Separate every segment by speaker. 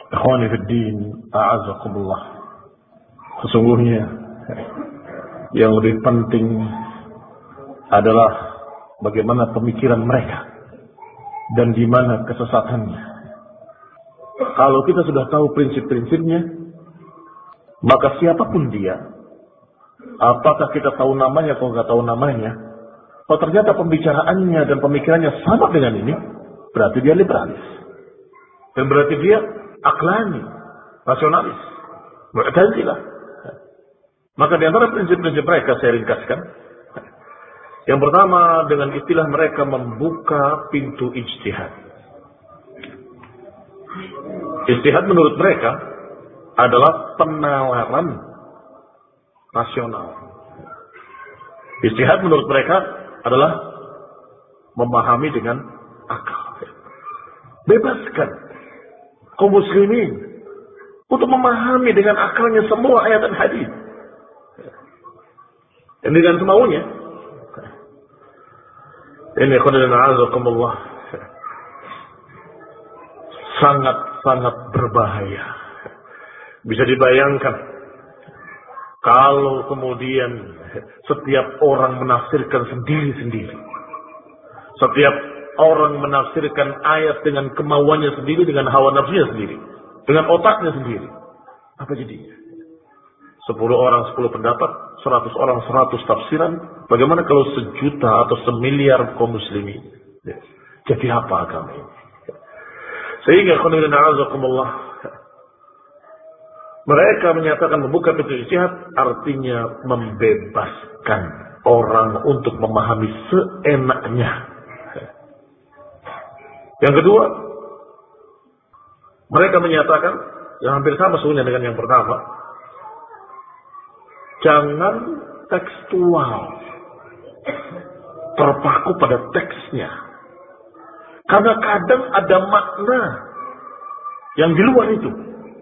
Speaker 1: Ikhwani fi din, a'azakumullah. Sesungguhnya yang lebih penting adalah bagaimana pemikiran mereka dan di mana kesesatannya. Kalau kita sudah tahu prinsip-prinsipnya, maka siapapun dia, apakah kita tahu namanya atau nggak tahu namanya, kalau ternyata pembicaraannya dan pemikirannya sama dengan ini, berarti dia liberalis. Dan berarti dia aklani, rasionalis, mu'tazilah. Maka di antara prinsip-prinsip mereka saya ringkaskan. Yang pertama, dengan istilah mereka membuka pintu ijtihad. Ijtihad menurut mereka adalah penalaran rasional. Ijtihad menurut mereka adalah memahami dengan akal. Bebaskan kaum muslimin untuk memahami dengan akalnya semua ayat dan hadis. Dan dengan semaunya. Ini qadana sangat-sangat berbahaya. Bisa dibayangkan kalau kemudian setiap orang menafsirkan sendiri-sendiri. Setiap orang menafsirkan ayat dengan kemauannya sendiri, dengan hawa nafsunya sendiri, dengan otaknya sendiri. Apa jadinya? 10 orang 10 pendapat, 100 orang 100 tafsiran. Bagaimana kalau sejuta atau semiliar kaum muslimin? Jadi apa agama ini? Sehingga mereka menyatakan membuka pintu ijtihad artinya membebaskan orang untuk memahami seenaknya. Yang kedua, mereka menyatakan yang hampir sama sebenarnya dengan yang pertama, jangan tekstual, terpaku pada teksnya. Karena kadang ada makna yang di luar itu.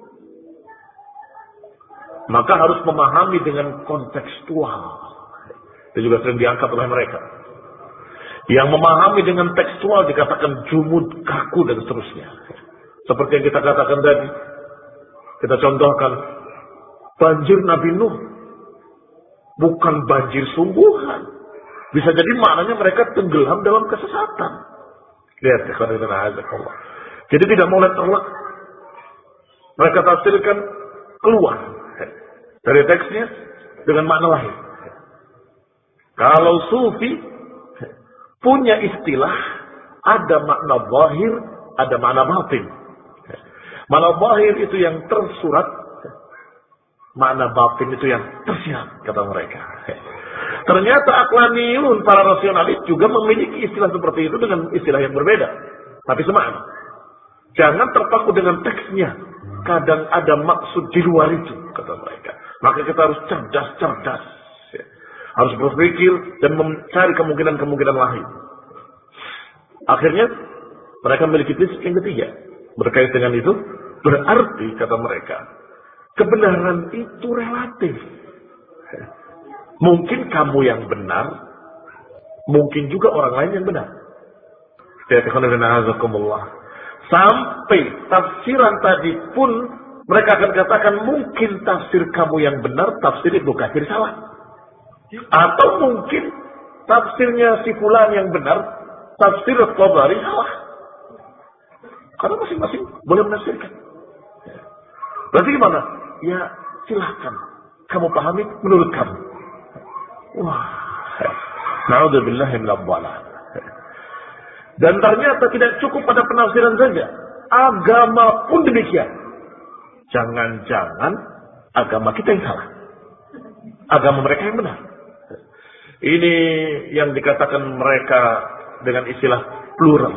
Speaker 1: Maka harus memahami dengan kontekstual. Itu juga sering diangkat oleh mereka. Yang memahami dengan tekstual dikatakan jumud, kaku, dan seterusnya. Seperti yang kita katakan tadi. Kita contohkan. Banjir Nabi Nuh. Bukan banjir sungguhan. Bisa jadi maknanya mereka tenggelam dalam kesesatan. Lihat. Jadi tidak boleh terlek. Mereka tafsirkan keluar dari teksnya dengan makna lain. Kalau sufi punya istilah, ada makna zahir, ada makna batin. Makna zahir itu yang tersurat, makna batin itu yang tersirat, kata mereka. Ternyata aqlaniyun, para rasionalis juga memiliki istilah seperti itu dengan istilah yang berbeda, tapi semakna. Jangan terpaku dengan teksnya. Kadang ada maksud di luar itu, kata mereka. Maka kita harus cerdas. Harus berpikir dan mencari kemungkinan-kemungkinan lain. Akhirnya mereka memiliki prinsip yang ketiga. Berkait dengan itu, berarti kata mereka, kebenaran itu relatif. Mungkin kamu yang benar, mungkin juga orang lain yang benar. Sampai tafsiran tadi pun mereka akan katakan mungkin tafsir kamu yang benar, tafsir Ibnu Katsir salah. Atau mungkin tafsirnya si fulan yang benar, tafsir Tabari salah. Karena masing-masing boleh menafsirkan. Berarti gimana? Ya silahkan kamu pahami menurut kamu. Wah, na'udzubillahi minadh dhalal. Dan ternyata tidak cukup pada penafsiran saja. Agama pun demikian. Jangan-jangan agama kita yang salah. Agama mereka yang benar. Ini yang dikatakan mereka dengan istilah plural.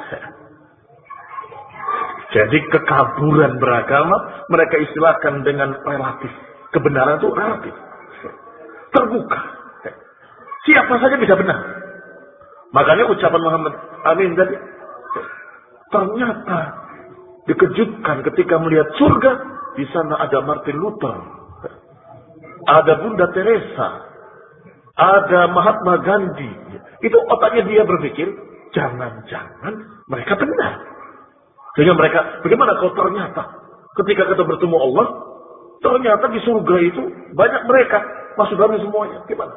Speaker 1: Jadi kekaburan beragama mereka istilahkan dengan relatif. Kebenaran itu relatif. Terbuka. Siapa saja bisa benar. Makanya ucapan Muhammad Amin tadi. Ternyata dikejutkan ketika melihat surga. Di sana ada Martin Luther. Ada Bunda Teresa. Ada Mahatma Gandhi. Itu otaknya dia berpikir. Jangan-jangan mereka benar. Sehingga mereka, bagaimana kalau ternyata Ketika kita bertemu Allah, ternyata di surga itu banyak mereka. Masuk dalam semuanya. Gimana?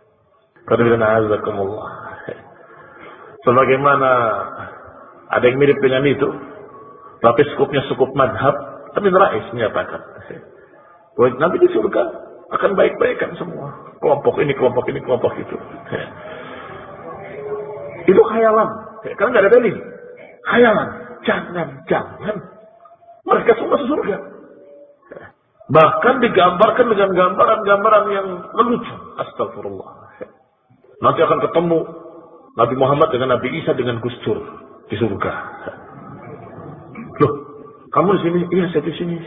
Speaker 1: Sebagaimana ada yang mirip dengan itu, tapi skupnya sukup madhab, tapi Rais menyatakan, nanti di surga akan baik-baikan semua. Kelompok ini, kelompok ini, kelompok itu. Itu khayalan. Karena nggak ada dalil. Khayalan. Jangan. Mereka semua masuk surga. Bahkan digambarkan dengan gambaran-gambaran yang lelucon. Astagfirullah. Nanti akan ketemu Nabi Muhammad dengan Nabi Isa dengan Gus Dur di surga. Loh, kamu di sini? Iya, saya di sini.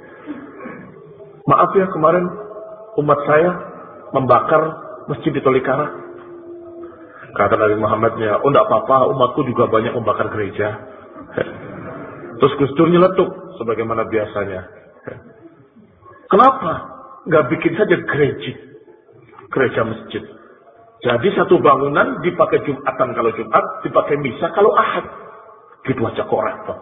Speaker 1: Maaf ya, kemarin umat saya membakar masjid di Tolikara. Kata Nabi Muhammadnya, oh enggak apa-apa, umatku juga banyak membakar gereja. Terus Gus Dur nyeletuk sebagaimana biasanya. Kenapa nggak bikin saja gereja masjid? Jadi satu bangunan dipakai Jumatan kalau Jumat, dipakai misa kalau Ahad. Gitu aja kok repot.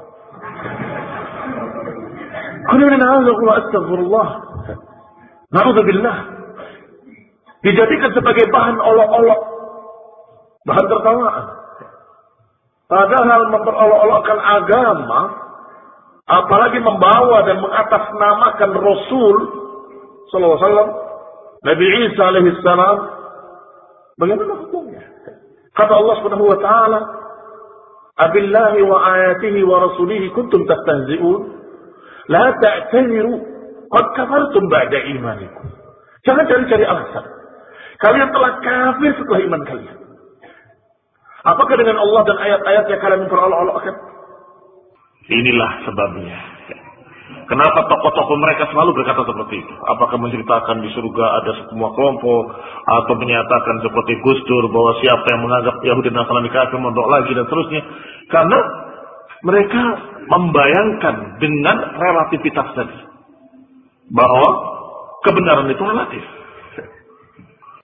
Speaker 1: Astagfirullah. Na'udzubillah. Dijadikan sebagai bahan olok-olok, bahan tertawaan. Padahal memperolok-olokkan agama, apalagi membawa dan mengatasnamakan Rasul sallallahu alaihi wasallam, Nabi Isa alaihi salam, bagaimana hukumnya? Kata Allah Subhanahu wa taala, "Abillahi wa ayatihi wa rasulihi kuntum tastahzi'un, la ta'tadiru qad kafartum ba'da imanikum." Jangan cari-cari alasan. Kalian telah kafir setelah iman kalian. Apakah dengan Allah dan ayat-ayatnya kalian memperolok-olokkan? Inilah sebabnya. Kenapa tokoh-tokoh mereka selalu berkata seperti itu? Apakah menceritakan di surga ada semua kelompok, atau menyatakan seperti Gus Dur bahwa siapa yang menganggap Yahudi dan Nasrani kafir mondok lagi dan seterusnya? Karena mereka membayangkan dengan relativitas tadi bahwa kebenaran itu relatif.